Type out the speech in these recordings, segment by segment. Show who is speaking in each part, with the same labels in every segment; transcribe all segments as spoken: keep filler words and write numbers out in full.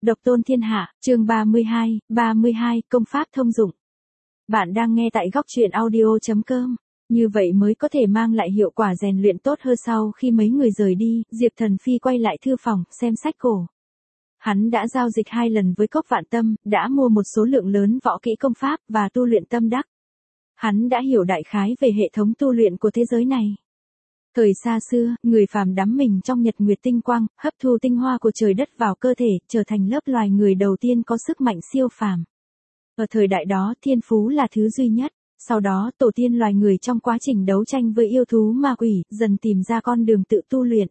Speaker 1: Độc tôn thiên hạ, chương ba mươi hai, ba mươi hai, công pháp thông dụng. Bạn đang nghe tại góc truyện audio chấm com. Như vậy mới có thể mang lại hiệu quả rèn luyện tốt hơn. Sau khi mấy người rời đi, Diệp Thần Phi quay lại thư phòng, xem sách cổ. Hắn đã giao dịch hai lần với Cốc Vạn Tâm, đã mua một số lượng lớn võ kỹ công pháp và tu luyện tâm đắc. Hắn đã hiểu đại khái về hệ thống tu luyện của thế giới này. Thời xa xưa, người phàm đắm mình trong nhật nguyệt tinh quang, hấp thu tinh hoa của trời đất vào cơ thể, trở thành lớp loài người đầu tiên có sức mạnh siêu phàm. Ở thời đại đó, thiên phú là thứ duy nhất. Sau đó, tổ tiên loài người trong quá trình đấu tranh với yêu thú ma quỷ, dần tìm ra con đường tự tu luyện.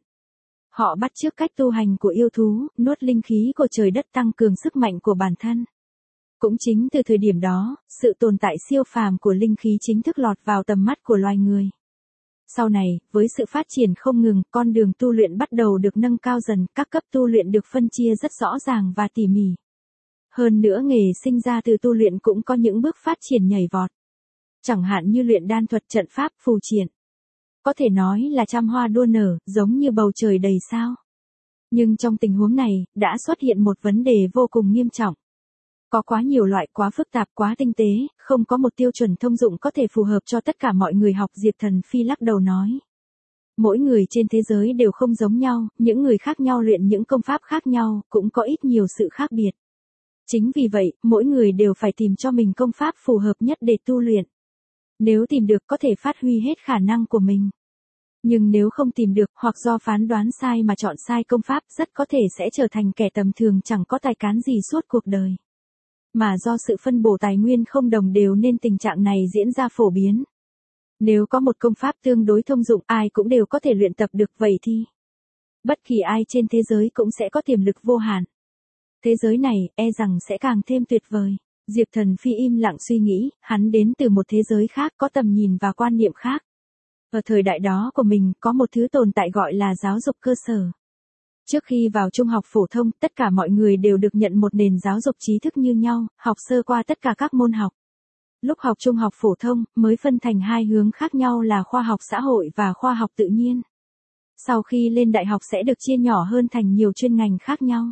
Speaker 1: Họ bắt chước cách tu hành của yêu thú, nuốt linh khí của trời đất tăng cường sức mạnh của bản thân. Cũng chính từ thời điểm đó, sự tồn tại siêu phàm của linh khí chính thức lọt vào tầm mắt của loài người. Sau này, với sự phát triển không ngừng, con đường tu luyện bắt đầu được nâng cao dần, các cấp tu luyện được phân chia rất rõ ràng và tỉ mỉ. Hơn nữa nghề sinh ra từ tu luyện cũng có những bước phát triển nhảy vọt. Chẳng hạn như luyện đan thuật, trận pháp, phù triện. Có thể nói là trăm hoa đua nở, giống như bầu trời đầy sao. Nhưng trong tình huống này, đã xuất hiện một vấn đề vô cùng nghiêm trọng. Có quá nhiều loại, quá phức tạp, quá tinh tế, không có một tiêu chuẩn thông dụng có thể phù hợp cho tất cả mọi người học. Diệp Thần Phi lắc đầu nói. Mỗi người trên thế giới đều không giống nhau, những người khác nhau luyện những công pháp khác nhau, cũng có ít nhiều sự khác biệt. Chính vì vậy, mỗi người đều phải tìm cho mình công pháp phù hợp nhất để tu luyện. Nếu tìm được có thể phát huy hết khả năng của mình. Nhưng nếu không tìm được, hoặc do phán đoán sai mà chọn sai công pháp, rất có thể sẽ trở thành kẻ tầm thường chẳng có tài cán gì suốt cuộc đời. Mà do sự phân bổ tài nguyên không đồng đều nên tình trạng này diễn ra phổ biến. Nếu có một công pháp tương đối thông dụng, ai cũng đều có thể luyện tập được, vậy thì bất kỳ ai trên thế giới cũng sẽ có tiềm lực vô hạn. Thế giới này, e rằng sẽ càng thêm tuyệt vời. Diệp Thần Phi im lặng suy nghĩ, hắn đến từ một thế giới khác, có tầm nhìn và quan niệm khác. Ở thời đại đó của mình, có một thứ tồn tại gọi là giáo dục cơ sở. Trước khi vào trung học phổ thông, tất cả mọi người đều được nhận một nền giáo dục trí thức như nhau, học sơ qua tất cả các môn học. Lúc học trung học phổ thông, mới phân thành hai hướng khác nhau là khoa học xã hội và khoa học tự nhiên. Sau khi lên đại học sẽ được chia nhỏ hơn thành nhiều chuyên ngành khác nhau.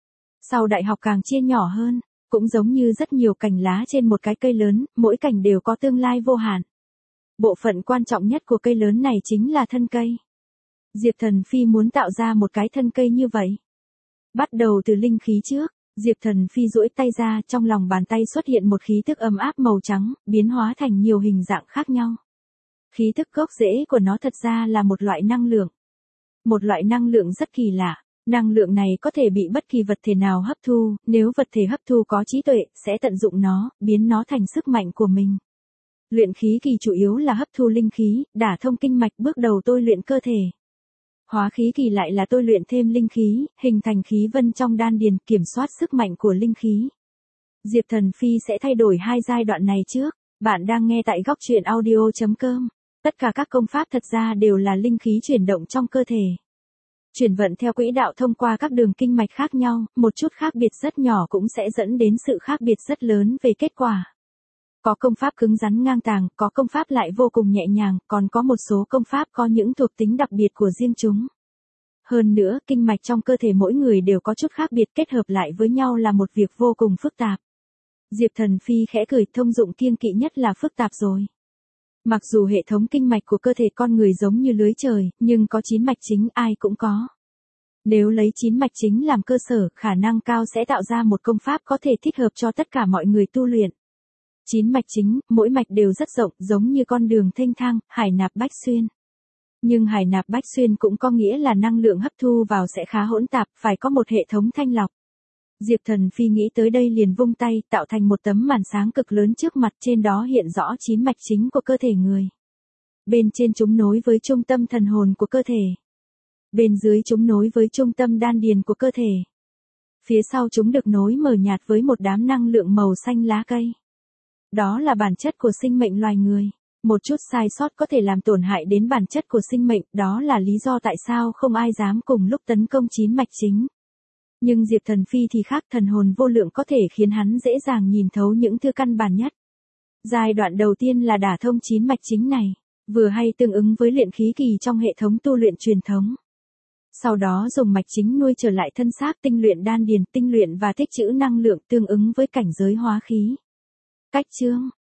Speaker 1: Sau đại học càng chia nhỏ hơn, cũng giống như rất nhiều cành lá trên một cái cây lớn, mỗi cành đều có tương lai vô hạn. Bộ phận quan trọng nhất của cây lớn này chính là thân cây. Diệp Thần Phi muốn tạo ra một cái thân cây như vậy. Bắt đầu từ linh khí trước, Diệp Thần Phi duỗi tay ra, trong lòng bàn tay xuất hiện một khí tức ấm áp màu trắng, biến hóa thành nhiều hình dạng khác nhau. Khí tức gốc rễ của nó thật ra là một loại năng lượng. Một loại năng lượng rất kỳ lạ. Năng lượng này có thể bị bất kỳ vật thể nào hấp thu, nếu vật thể hấp thu có trí tuệ, sẽ tận dụng nó, biến nó thành sức mạnh của mình. Luyện khí kỳ chủ yếu là hấp thu linh khí, đả thông kinh mạch, bước đầu tôi luyện cơ thể. Hóa khí kỳ lại là tôi luyện thêm linh khí, hình thành khí vân trong đan điền, kiểm soát sức mạnh của linh khí. Diệp Thần Phi sẽ thay đổi hai giai đoạn này trước. Bạn đang nghe tại góc truyện audio chấm com. Tất cả các công pháp thật ra đều là linh khí chuyển động trong cơ thể. Chuyển vận theo quỹ đạo thông qua các đường kinh mạch khác nhau, một chút khác biệt rất nhỏ cũng sẽ dẫn đến sự khác biệt rất lớn về kết quả. Có công pháp cứng rắn ngang tàng, có công pháp lại vô cùng nhẹ nhàng, còn có một số công pháp có những thuộc tính đặc biệt của riêng chúng. Hơn nữa, kinh mạch trong cơ thể mỗi người đều có chút khác biệt, kết hợp lại với nhau là một việc vô cùng phức tạp. Diệp Thần Phi khẽ cười, thông dụng kiêng kỵ nhất là phức tạp rồi. Mặc dù hệ thống kinh mạch của cơ thể con người giống như lưới trời, nhưng có chín mạch chính ai cũng có. Nếu lấy chín mạch chính làm cơ sở, khả năng cao sẽ tạo ra một công pháp có thể thích hợp cho tất cả mọi người tu luyện. Chín mạch chính, mỗi mạch đều rất rộng, giống như con đường thênh thang, hải nạp bách xuyên. Nhưng hải nạp bách xuyên cũng có nghĩa là năng lượng hấp thu vào sẽ khá hỗn tạp, phải có một hệ thống thanh lọc. Diệp Thần Phi nghĩ tới đây liền vung tay, tạo thành một tấm màn sáng cực lớn trước mặt, trên đó hiện rõ chín mạch chính của cơ thể người. Bên trên chúng nối với trung tâm thần hồn của cơ thể. Bên dưới chúng nối với trung tâm đan điền của cơ thể. Phía sau chúng được nối mờ nhạt với một đám năng lượng màu xanh lá cây. Đó là bản chất của sinh mệnh loài người. Một chút sai sót có thể làm tổn hại đến bản chất của sinh mệnh, đó là lý do tại sao không ai dám cùng lúc tấn công chín mạch chính. Nhưng Diệp Thần Phi thì khác, thần hồn vô lượng có thể khiến hắn dễ dàng nhìn thấu những thứ căn bản nhất. Giai đoạn đầu tiên là đả thông chín mạch chính này, vừa hay tương ứng với luyện khí kỳ trong hệ thống tu luyện truyền thống. Sau đó dùng mạch chính nuôi trở lại thân xác, tinh luyện đan điền, tinh luyện và tích trữ năng lượng tương ứng với cảnh giới hóa khí. Cách chương